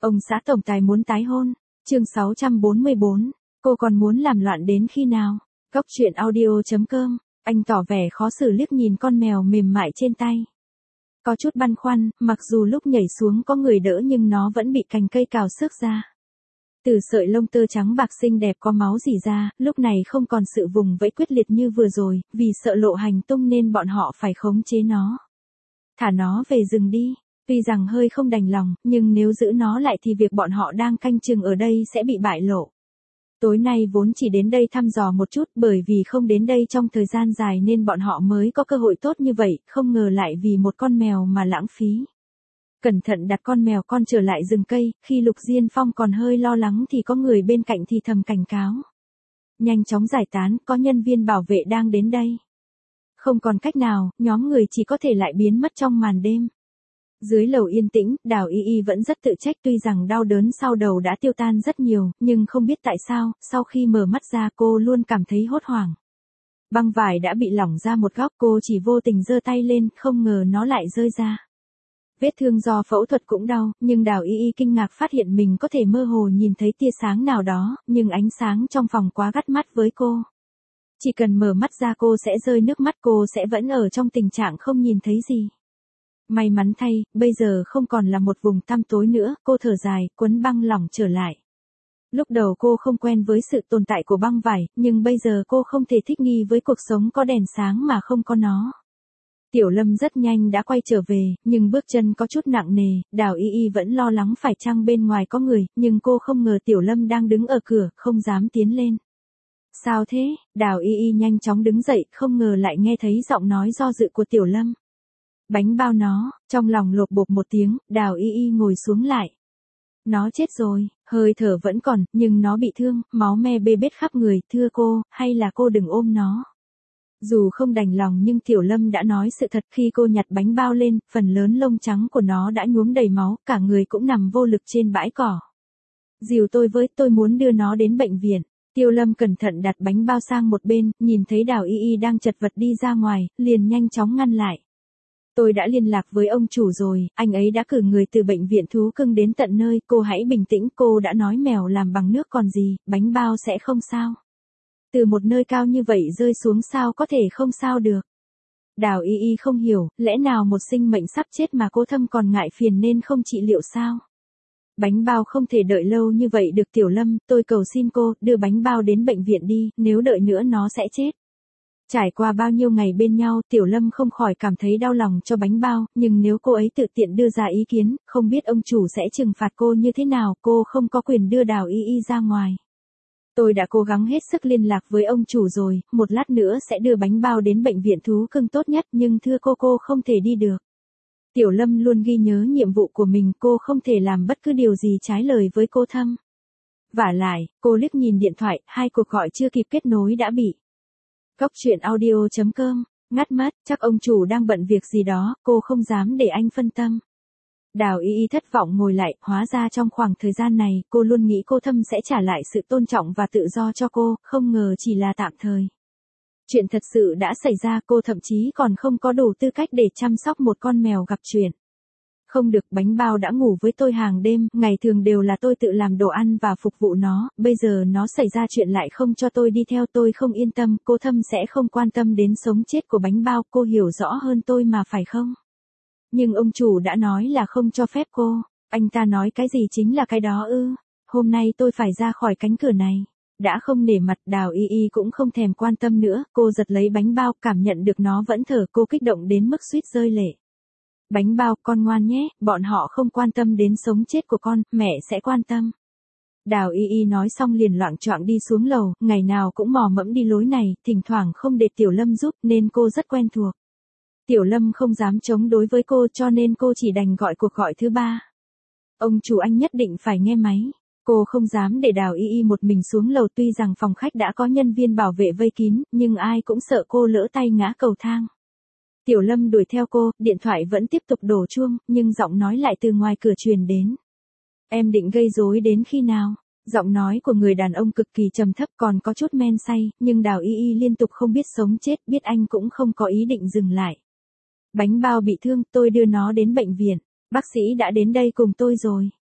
Ông xã tổng tài muốn tái hôn. Chương 644. Cô còn muốn làm loạn đến khi nào? Góc truyện audio.com. Anh tỏ vẻ khó xử liếc nhìn con mèo mềm mại trên tay. Có chút băn khoăn, mặc dù lúc nhảy xuống có người đỡ nhưng nó vẫn bị cành cây cào xước ra. Từ sợi lông tơ trắng bạc xinh đẹp có máu rỉ ra, lúc này không còn sự vùng vẫy quyết liệt như vừa rồi, vì sợ lộ hành tung nên bọn họ phải khống chế nó. Thả nó về rừng đi. Tuy rằng hơi không đành lòng, nhưng nếu giữ nó lại thì việc bọn họ đang canh chừng ở đây sẽ bị bại lộ. Tối nay vốn chỉ đến đây thăm dò một chút, bởi vì không đến đây trong thời gian dài nên bọn họ mới có cơ hội tốt như vậy, không ngờ lại vì một con mèo mà lãng phí. Cẩn thận đặt con mèo con trở lại rừng cây, khi Lục Diên Phong còn hơi lo lắng thì có người bên cạnh thì thầm cảnh cáo. Nhanh chóng giải tán, có nhân viên bảo vệ đang đến đây. Không còn cách nào, nhóm người chỉ có thể lại biến mất trong màn đêm. Dưới lầu yên tĩnh, Đào Y Y vẫn rất tự trách, tuy rằng đau đớn sau đầu đã tiêu tan rất nhiều, nhưng không biết tại sao, sau khi mở mắt ra cô luôn cảm thấy hốt hoảng. Băng vải đã bị lỏng ra một góc, cô chỉ vô tình giơ tay lên, không ngờ nó lại rơi ra. Vết thương do phẫu thuật cũng đau, nhưng Đào Y Y kinh ngạc phát hiện mình có thể mơ hồ nhìn thấy tia sáng nào đó, nhưng ánh sáng trong phòng quá gắt mắt với cô. Chỉ cần mở mắt ra cô sẽ rơi nước mắt, cô sẽ vẫn ở trong tình trạng không nhìn thấy gì. May mắn thay, bây giờ không còn là một vùng tăm tối nữa, cô thở dài, quấn băng lỏng trở lại. Lúc đầu cô không quen với sự tồn tại của băng vải, nhưng bây giờ cô không thể thích nghi với cuộc sống có đèn sáng mà không có nó. Tiểu Lâm rất nhanh đã quay trở về, nhưng bước chân có chút nặng nề, Đào Y Y vẫn lo lắng phải chăng bên ngoài có người, nhưng cô không ngờ Tiểu Lâm đang đứng ở cửa, không dám tiến lên. Sao thế? Đào Y Y nhanh chóng đứng dậy, không ngờ lại nghe thấy giọng nói do dự của Tiểu Lâm. Bánh bao nó, trong lòng lột bột một tiếng, Đào Y Y ngồi xuống lại. Nó chết rồi, hơi thở vẫn còn, nhưng nó bị thương, máu me bê bết khắp người, thưa cô, hay là cô đừng ôm nó. Dù không đành lòng nhưng Tiểu Lâm đã nói sự thật, khi cô nhặt bánh bao lên, phần lớn lông trắng của nó đã nhuốm đầy máu, cả người cũng nằm vô lực trên bãi cỏ. Dìu tôi với, tôi muốn đưa nó đến bệnh viện. Tiểu Lâm cẩn thận đặt bánh bao sang một bên, nhìn thấy Đào Y Y đang chật vật đi ra ngoài, liền nhanh chóng ngăn lại. Tôi đã liên lạc với ông chủ rồi, anh ấy đã cử người từ bệnh viện thú cưng đến tận nơi, cô hãy bình tĩnh, cô đã nói mèo làm bằng nước còn gì, bánh bao sẽ không sao. Từ một nơi cao như vậy rơi xuống sao có thể không sao được. Đào Y Y không hiểu, lẽ nào một sinh mệnh sắp chết mà cô thâm còn ngại phiền nên không trị liệu sao? Bánh bao không thể đợi lâu như vậy được Tiểu Lâm, tôi cầu xin cô, đưa bánh bao đến bệnh viện đi, nếu đợi nữa nó sẽ chết. Trải qua bao nhiêu ngày bên nhau, Tiểu Lâm không khỏi cảm thấy đau lòng cho bánh bao, nhưng nếu cô ấy tự tiện đưa ra ý kiến, không biết ông chủ sẽ trừng phạt cô như thế nào, cô không có quyền đưa Đào Y Y ra ngoài. Tôi đã cố gắng hết sức liên lạc với ông chủ rồi, một lát nữa sẽ đưa bánh bao đến bệnh viện thú cưng tốt nhất, nhưng thưa cô không thể đi được. Tiểu Lâm luôn ghi nhớ nhiệm vụ của mình, cô không thể làm bất cứ điều gì trái lời với cô Thâm. Vả lại, cô liếc nhìn điện thoại, 2 cuộc gọi chưa kịp kết nối đã bị. Góc truyện audio.com, ngắt mất, chắc ông chủ đang bận việc gì đó, cô không dám để anh phân tâm. Đào Y Y thất vọng ngồi lại, hóa ra trong khoảng thời gian này, cô luôn nghĩ cô Thâm sẽ trả lại sự tôn trọng và tự do cho cô, không ngờ chỉ là tạm thời. Chuyện thật sự đã xảy ra, cô thậm chí còn không có đủ tư cách để chăm sóc một con mèo gặp chuyện. Không được, bánh bao đã ngủ với tôi hàng đêm, ngày thường đều là tôi tự làm đồ ăn và phục vụ nó, bây giờ nó xảy ra chuyện lại không cho tôi đi theo, tôi không yên tâm, cô Thâm sẽ không quan tâm đến sống chết của bánh bao, cô hiểu rõ hơn tôi mà phải không? Nhưng ông chủ đã nói là không cho phép cô, anh ta nói cái gì chính là cái đó ư, hôm nay tôi phải ra khỏi cánh cửa này. Đã không nể mặt, Đào Y Y cũng không thèm quan tâm nữa, cô giật lấy bánh bao, cảm nhận được nó vẫn thở, cô kích động đến mức suýt rơi lệ. Bánh bao, con ngoan nhé, bọn họ không quan tâm đến sống chết của con, mẹ sẽ quan tâm. Đào Y Y nói xong liền loạng choạng đi xuống lầu, ngày nào cũng mò mẫm đi lối này, thỉnh thoảng không để Tiểu Lâm giúp nên cô rất quen thuộc. Tiểu Lâm không dám chống đối với cô cho nên cô chỉ đành gọi cuộc gọi thứ 3. Ông chủ, anh nhất định phải nghe máy. Cô không dám để Đào Y Y một mình xuống lầu, tuy rằng phòng khách đã có nhân viên bảo vệ vây kín, nhưng ai cũng sợ cô lỡ tay ngã cầu thang. Tiểu Lâm đuổi theo cô, điện thoại vẫn tiếp tục đổ chuông, nhưng giọng nói lại từ ngoài cửa truyền đến. Em định gây rối đến khi nào? Giọng nói của người đàn ông cực kỳ trầm thấp, còn có chút men say, nhưng Đào Y Y liên tục không biết sống chết, biết anh cũng không có ý định dừng lại. Bánh bao bị thương, tôi đưa nó đến bệnh viện. Bác sĩ đã đến đây cùng tôi rồi.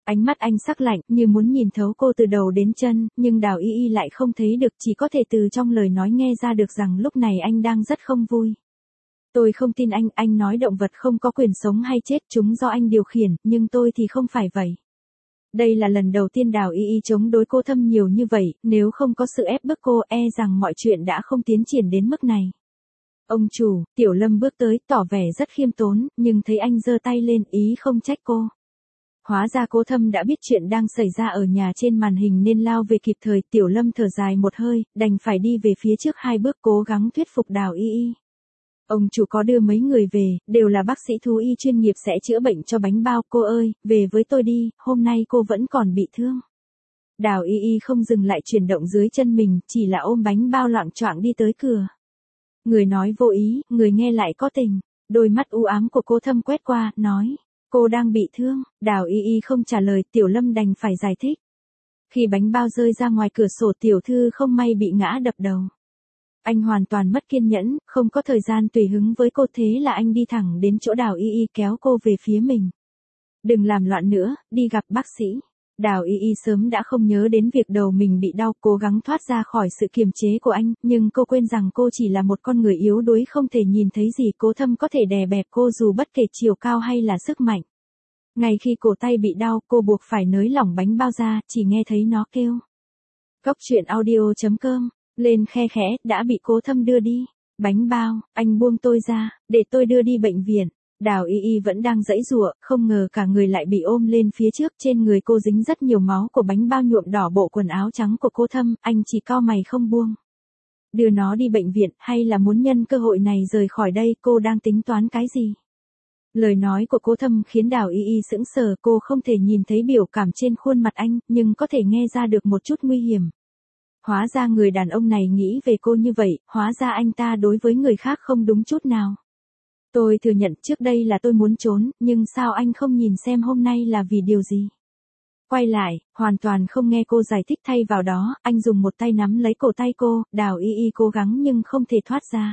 Ánh mắt anh sắc lạnh, như muốn nhìn thấu cô từ đầu đến chân, nhưng Đào Y Y lại không thấy được, chỉ có thể từ trong lời nói nghe ra được rằng lúc này anh đang rất không vui. Tôi không tin anh nói động vật không có quyền sống hay chết, chúng do anh điều khiển, nhưng tôi thì không phải vậy. Đây là lần đầu tiên Đào Y Y chống đối cô Thâm nhiều như vậy, nếu không có sự ép bức cô e rằng mọi chuyện đã không tiến triển đến mức này. Ông chủ, Tiểu Lâm bước tới, tỏ vẻ rất khiêm tốn, nhưng thấy anh giơ tay lên, ý không trách cô. Hóa ra cô Thâm đã biết chuyện đang xảy ra ở nhà trên màn hình nên lao về kịp thời. Tiểu Lâm thở dài một hơi, đành phải đi về phía trước 2 bước cố gắng thuyết phục Đào Y Y. Ông chủ có đưa mấy người về, đều là bác sĩ thú y chuyên nghiệp sẽ chữa bệnh cho Bánh Bao. Cô ơi, về với tôi đi, hôm nay cô vẫn còn bị thương. Đào Y Y không dừng lại chuyển động dưới chân mình, chỉ là ôm Bánh Bao loạng choạng đi tới cửa. Người nói vô ý, người nghe lại có tình. Đôi mắt u ám của cô Thâm quét qua, nói. Cô đang bị thương. Đào Y Y không trả lời, Tiểu Lâm đành phải giải thích. Khi Bánh Bao rơi ra ngoài cửa sổ, tiểu thư không may bị ngã đập đầu. Anh hoàn toàn mất kiên nhẫn, không có thời gian tùy hứng với cô, thế là anh đi thẳng đến chỗ Đào Y Y kéo cô về phía mình. Đừng làm loạn nữa, đi gặp bác sĩ. Đào Y Y sớm đã không nhớ đến việc đầu mình bị đau, cố gắng thoát ra khỏi sự kiềm chế của anh, nhưng cô quên rằng cô chỉ là một con người yếu đuối không thể nhìn thấy gì. Cố Thâm có thể đè bẹp cô dù bất kể chiều cao hay là sức mạnh. Ngay khi cổ tay bị đau, cô buộc phải nới lỏng Bánh Bao ra, chỉ nghe thấy nó kêu. Cốc truyện audio.com, lên khe khẽ, đã bị Cố Thâm đưa đi. Bánh Bao, anh buông tôi ra, để tôi đưa đi bệnh viện. Đào Y Y vẫn đang giãy giụa, không ngờ cả người lại bị ôm lên phía trước, trên người cô dính rất nhiều máu của Bánh Bao nhuộm đỏ bộ quần áo trắng của Cố Thâm, anh chỉ cau mày không buông. Đưa nó đi bệnh viện, hay là muốn nhân cơ hội này rời khỏi đây, cô đang tính toán cái gì? Lời nói của Cố Thâm khiến Đào Y Y sững sờ, cô không thể nhìn thấy biểu cảm trên khuôn mặt anh, nhưng có thể nghe ra được một chút nguy hiểm. Hóa ra người đàn ông này nghĩ về cô như vậy, hóa ra anh ta đối với người khác không đúng chút nào. Tôi thừa nhận trước đây là tôi muốn trốn, nhưng sao anh không nhìn xem hôm nay là vì điều gì? Quay lại, hoàn toàn không nghe cô giải thích, thay vào đó, anh dùng một tay nắm lấy cổ tay cô. Đào Y Y cố gắng nhưng không thể thoát ra.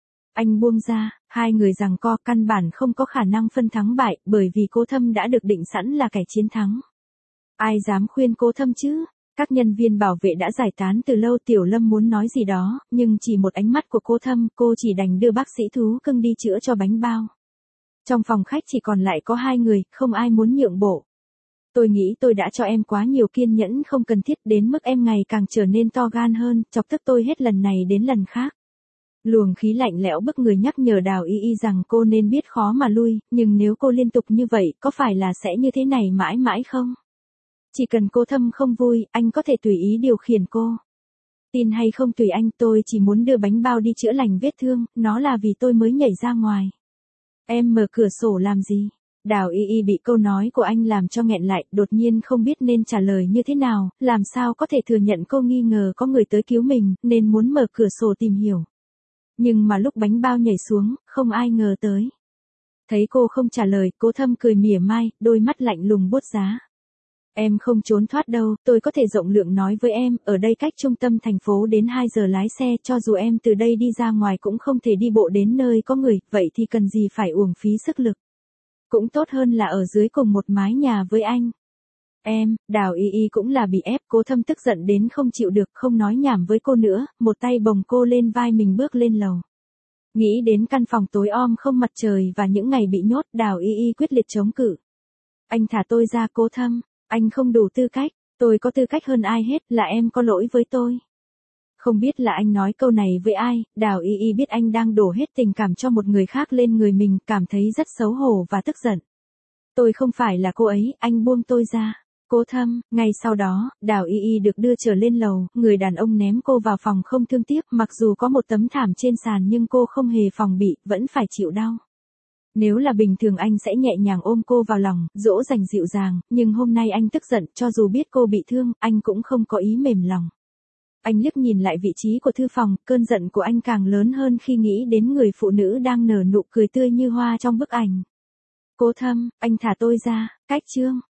Anh buông ra, hai người giằng co, căn bản không có khả năng phân thắng bại, bởi vì Cố Thâm đã được định sẵn là kẻ chiến thắng. Ai dám khuyên Cố Thâm chứ? Các nhân viên bảo vệ đã giải tán từ lâu. Tiểu Lâm muốn nói gì đó, nhưng chỉ một ánh mắt của Cố Thâm, cô chỉ đành đưa bác sĩ thú cưng đi chữa cho Bánh Bao. Trong phòng khách chỉ còn lại có 2 người, không ai muốn nhượng bộ. Tôi nghĩ tôi đã cho em quá nhiều kiên nhẫn không cần thiết, đến mức em ngày càng trở nên to gan hơn, chọc tức tôi hết lần này đến lần khác. Luồng khí lạnh lẽo bức người nhắc nhở Đào Y Y rằng cô nên biết khó mà lui, nhưng nếu cô liên tục như vậy, có phải là sẽ như thế này mãi mãi không? Chỉ cần Cố Thâm không vui, anh có thể tùy ý điều khiển cô. Tin hay không tùy anh, tôi chỉ muốn đưa Bánh Bao đi chữa lành vết thương, nó là vì tôi mới nhảy ra ngoài. Em mở cửa sổ làm gì? Đào Y Y bị câu nói của anh làm cho nghẹn lại, đột nhiên không biết nên trả lời như thế nào, làm sao có thể thừa nhận cô nghi ngờ có người tới cứu mình, nên muốn mở cửa sổ tìm hiểu. Nhưng mà lúc Bánh Bao nhảy xuống, không ai ngờ tới. Thấy cô không trả lời, Cố Thâm cười mỉa mai, đôi mắt lạnh lùng buốt giá. Em không trốn thoát đâu, tôi có thể rộng lượng nói với em, ở đây cách trung tâm thành phố đến 2 giờ lái xe, cho dù em từ đây đi ra ngoài cũng không thể đi bộ đến nơi có người, vậy thì cần gì phải uổng phí sức lực. Cũng tốt hơn là ở dưới cùng một mái nhà với anh. Em, Đào Y Y cũng là bị ép. Cố Thâm tức giận đến không chịu được, không nói nhảm với cô nữa, một tay bồng cô lên vai mình bước lên lầu. Nghĩ đến căn phòng tối om không mặt trời và những ngày bị nhốt, Đào Y Y quyết liệt chống cự. Anh thả tôi ra. Cố Thâm, anh không đủ tư cách, tôi có tư cách hơn ai hết, là em có lỗi với tôi. Không biết là anh nói câu này với ai, Đào Y Y biết anh đang đổ hết tình cảm cho một người khác lên người mình, cảm thấy rất xấu hổ và tức giận. Tôi không phải là cô ấy, anh buông tôi ra. Cố Thâm, ngay sau đó, Đào Y Y được đưa trở lên lầu, người đàn ông ném cô vào phòng không thương tiếc, mặc dù có một tấm thảm trên sàn nhưng cô không hề phòng bị, vẫn phải chịu đau. Nếu là bình thường anh sẽ nhẹ nhàng ôm cô vào lòng, dỗ dành dịu dàng, nhưng hôm nay anh tức giận, cho dù biết cô bị thương, anh cũng không có ý mềm lòng. Anh liếc nhìn lại vị trí của thư phòng, cơn giận của anh càng lớn hơn khi nghĩ đến người phụ nữ đang nở nụ cười tươi như hoa trong bức ảnh. Cố Thâm, anh thả tôi ra, cách chương.